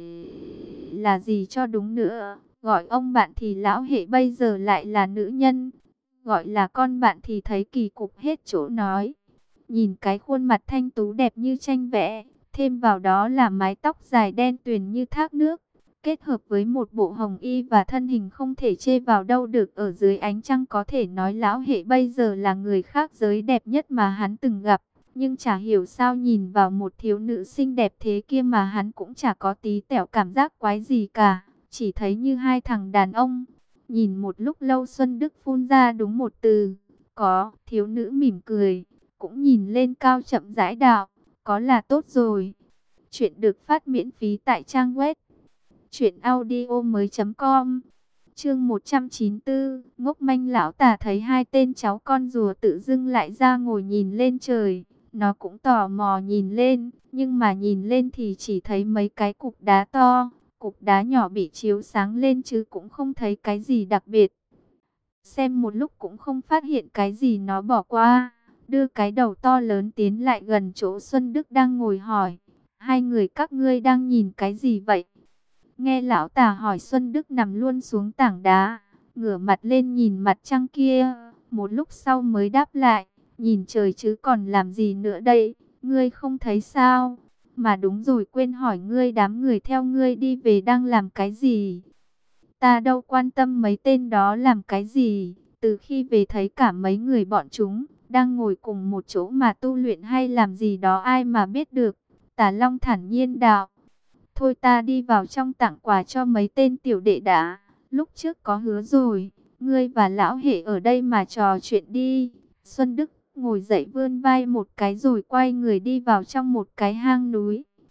là gì cho đúng nữa. Gọi ông bạn thì lão hệ bây giờ lại là nữ nhân, gọi là con bạn thì thấy kỳ cục hết chỗ nói. Nhìn cái khuôn mặt thanh tú đẹp như tranh vẽ, thêm vào đó là mái tóc dài đen tuyền như thác nước, kết hợp với một bộ hồng y và thân hình không thể chê vào đâu được ở dưới ánh trăng, có thể nói lão hệ bây giờ là người khác giới đẹp nhất mà hắn từng gặp. Nhưng chả hiểu sao nhìn vào một thiếu nữ xinh đẹp thế kia mà hắn cũng chả có tí tẹo cảm giác quái gì cả, chỉ thấy như hai thằng đàn ông. Nhìn một lúc lâu Xuân Đức phun ra đúng một từ: có. Thiếu nữ mỉm cười, cũng nhìn lên cao chậm rãi đạo: có là tốt rồi. Chuyện được phát miễn phí tại trang web truyện audio mới chấm com. Chương một trăm chín mươi tư, ngốc manh. Lão tà thấy hai tên cháu con rùa tự dưng lại ra ngồi nhìn lên trời. Nó cũng tò mò nhìn lên, nhưng mà nhìn lên thì chỉ thấy mấy cái cục đá to, cục đá nhỏ bị chiếu sáng lên chứ cũng không thấy cái gì đặc biệt. Xem một lúc cũng không phát hiện cái gì nó bỏ qua, đưa cái đầu to lớn tiến lại gần chỗ Xuân Đức đang ngồi hỏi: hai người các ngươi đang nhìn cái gì vậy? Nghe lão tà hỏi, Xuân Đức nằm luôn xuống tảng đá, ngửa mặt lên nhìn mặt trăng kia, một lúc sau mới đáp lại: nhìn trời chứ còn làm gì nữa đây, ngươi không thấy sao? Mà đúng rồi, quên hỏi ngươi, đám người theo ngươi đi về đang làm cái gì? Ta đâu quan tâm mấy tên đó làm cái gì, từ khi về thấy cả mấy người bọn chúng đang ngồi cùng một chỗ mà tu luyện hay làm gì đó ai mà biết được. Tà Long thản nhiên đạo: thôi ta đi vào trong tặng quà cho mấy tên tiểu đệ đã, lúc trước có hứa rồi, ngươi và lão hệ ở đây mà trò chuyện đi. Xuân Đức ngồi dậy vươn vai một cái rồi quay người đi vào trong một cái hang núi.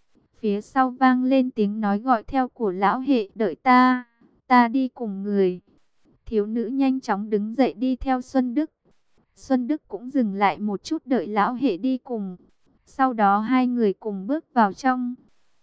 phía sau vang lên tiếng nói gọi theo của lão hệ, đợi ta, ta đi cùng người. Thiếu nữ nhanh chóng đứng dậy đi theo Xuân Đức. Xuân Đức cũng dừng lại một chút đợi lão hệ đi cùng. Sau đó hai người cùng bước vào trong.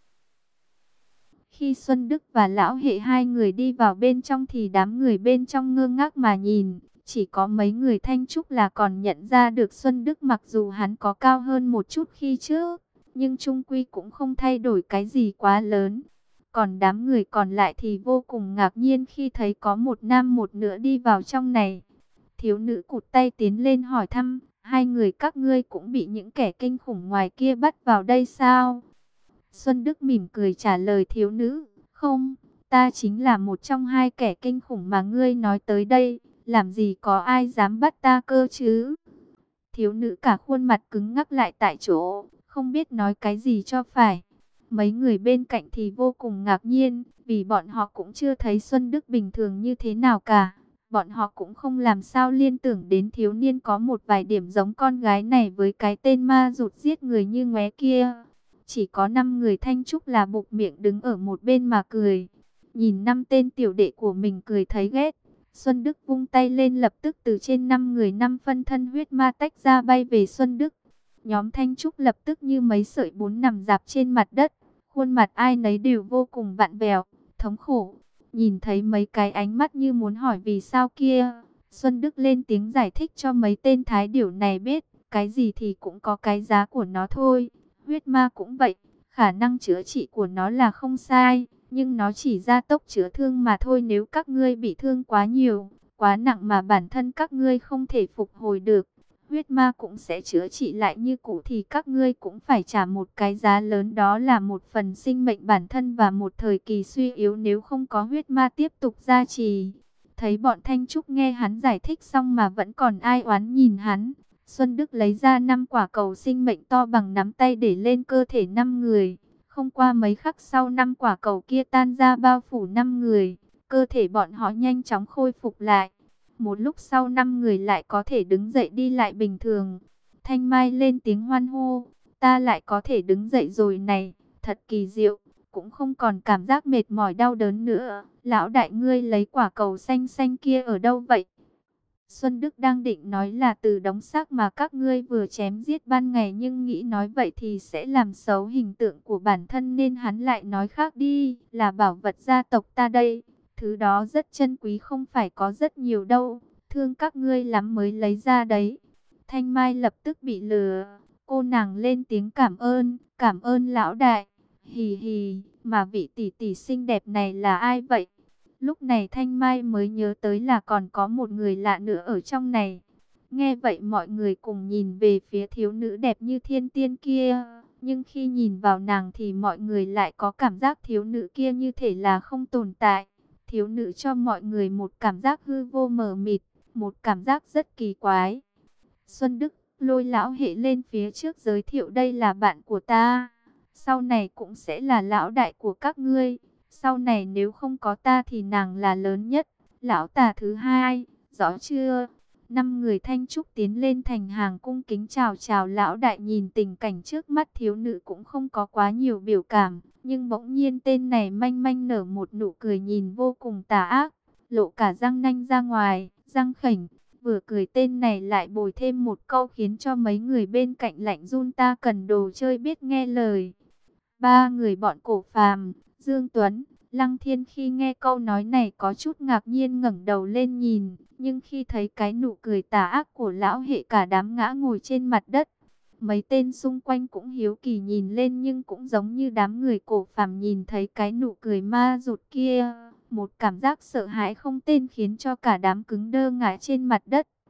Khi Xuân Đức và lão hệ hai người đi vào bên trong thì đám người bên trong ngơ ngác mà nhìn. Chỉ có mấy người Thanh Trúc là còn nhận ra được Xuân Đức, mặc dù hắn có cao hơn một chút khi trước, nhưng chung quy cũng không thay đổi cái gì quá lớn. Còn đám người còn lại thì vô cùng ngạc nhiên khi thấy có một nam một nữ đi vào trong này. Thiếu nữ cụt tay tiến lên hỏi thăm, hai người các ngươi cũng bị những kẻ kinh khủng ngoài kia bắt vào đây sao? Xuân Đức mỉm cười trả lời thiếu nữ, không, ta chính là một trong hai kẻ kinh khủng mà ngươi nói tới đây, làm gì có ai dám bắt ta cơ chứ? Thiếu nữ cả khuôn mặt cứng ngắc lại tại chỗ, không biết nói cái gì cho phải. Mấy người bên cạnh thì vô cùng ngạc nhiên, vì bọn họ cũng chưa thấy Xuân Đức bình thường như thế nào cả. Bọn họ cũng không làm sao liên tưởng đến thiếu niên có một vài điểm giống con gái này với cái tên ma rụt giết người như ngoé kia. Chỉ có năm người Thanh Trúc là bụp miệng đứng ở một bên mà cười. Nhìn năm tên tiểu đệ của mình cười thấy ghét. Xuân Đức vung tay lên, lập tức từ trên năm người năm phân thân huyết ma tách ra bay về Xuân Đức. Nhóm Thanh Trúc lập tức như mấy sợi bún nằm rạp trên mặt đất. Khuôn mặt ai nấy đều vô cùng vặn vẹo, thống khổ. Nhìn thấy mấy cái ánh mắt như muốn hỏi vì sao kia, Xuân Đức lên tiếng giải thích cho mấy tên thái điểu này biết, cái gì thì cũng có cái giá của nó thôi. Huyết ma cũng vậy, khả năng chữa trị của nó là không sai, nhưng nó chỉ gia tốc chữa thương mà thôi. Nếu các ngươi bị thương quá nhiều, quá nặng mà bản thân các ngươi không thể phục hồi được, huyết ma cũng sẽ chữa trị lại như cũ thì các ngươi cũng phải trả một cái giá lớn, đó là một phần sinh mệnh bản thân và một thời kỳ suy yếu nếu không có huyết ma tiếp tục gia trì. Thấy bọn Thanh Trúc nghe hắn giải thích xong mà vẫn còn ai oán nhìn hắn, Xuân Đức lấy ra năm quả cầu sinh mệnh to bằng nắm tay để lên cơ thể năm người. Không qua mấy khắc sau, năm quả cầu kia tan ra bao phủ năm người, cơ thể bọn họ nhanh chóng khôi phục lại. Một lúc sau năm người lại có thể đứng dậy đi lại bình thường. Thanh Mai lên tiếng hoan hô, ta lại có thể đứng dậy rồi này, thật kỳ diệu, cũng không còn cảm giác mệt mỏi đau đớn nữa. Lão đại, ngươi lấy quả cầu xanh xanh kia ở đâu vậy? Xuân Đức đang định nói là từ đống xác mà các ngươi vừa chém giết ban ngày, nhưng nghĩ nói vậy thì sẽ làm xấu hình tượng của bản thân nên hắn lại nói khác đi, là bảo vật gia tộc ta đây. Thứ đó rất chân quý, không phải có rất nhiều đâu, thương các ngươi lắm mới lấy ra đấy. Thanh Mai lập tức bị lừa, cô nàng lên tiếng cảm ơn, cảm ơn lão đại. Hì hì, mà vị tỷ tỷ xinh đẹp này là ai vậy? Lúc này Thanh Mai mới nhớ tới là còn có một người lạ nữa ở trong này. Nghe vậy mọi người cùng nhìn về phía thiếu nữ đẹp như thiên tiên kia. Nhưng khi nhìn vào nàng thì mọi người lại có cảm giác thiếu nữ kia như thể là không tồn tại. Thiếu nữ cho mọi người một cảm giác hư vô mờ mịt, một cảm giác rất kỳ quái. Xuân Đức lôi lão hệ lên phía trước giới thiệu, đây là bạn của ta, sau này cũng sẽ là lão đại của các ngươi. Sau này nếu không có ta thì nàng là lớn nhất, lão tà thứ hai, rõ chưa? Năm người Thanh Trúc tiến lên thành hàng cung kính chào chào lão đại. Nhìn tình cảnh trước mắt, thiếu nữ cũng không có quá nhiều biểu cảm, nhưng bỗng nhiên tên này manh manh nở một nụ cười nhìn vô cùng tà ác, lộ cả răng nanh ra ngoài, răng khểnh. Vừa cười tên này lại bồi thêm một câu khiến cho mấy người bên cạnh lạnh run, ta cần đồ chơi biết nghe lời. Ba người bọn Cổ Phàm, Dương Tuấn, Lăng Thiên khi nghe câu nói này có chút ngạc nhiên ngẩng đầu lên nhìn, nhưng khi thấy cái nụ cười tà ác của lão hệ, cả đám ngã ngồi trên mặt đất. Mấy tên xung quanh cũng hiếu kỳ nhìn lên, nhưng cũng giống như đám người Cổ Phàm nhìn thấy cái nụ cười ma rụt kia, một cảm giác sợ hãi không tên khiến cho cả đám cứng đơ ngã trên mặt đất.